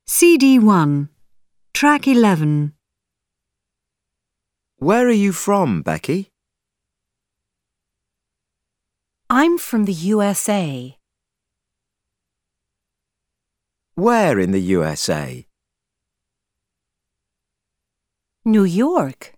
CD1, Track 11. Where are you from, Becky? I'm from the USA. Where in the USA? New York.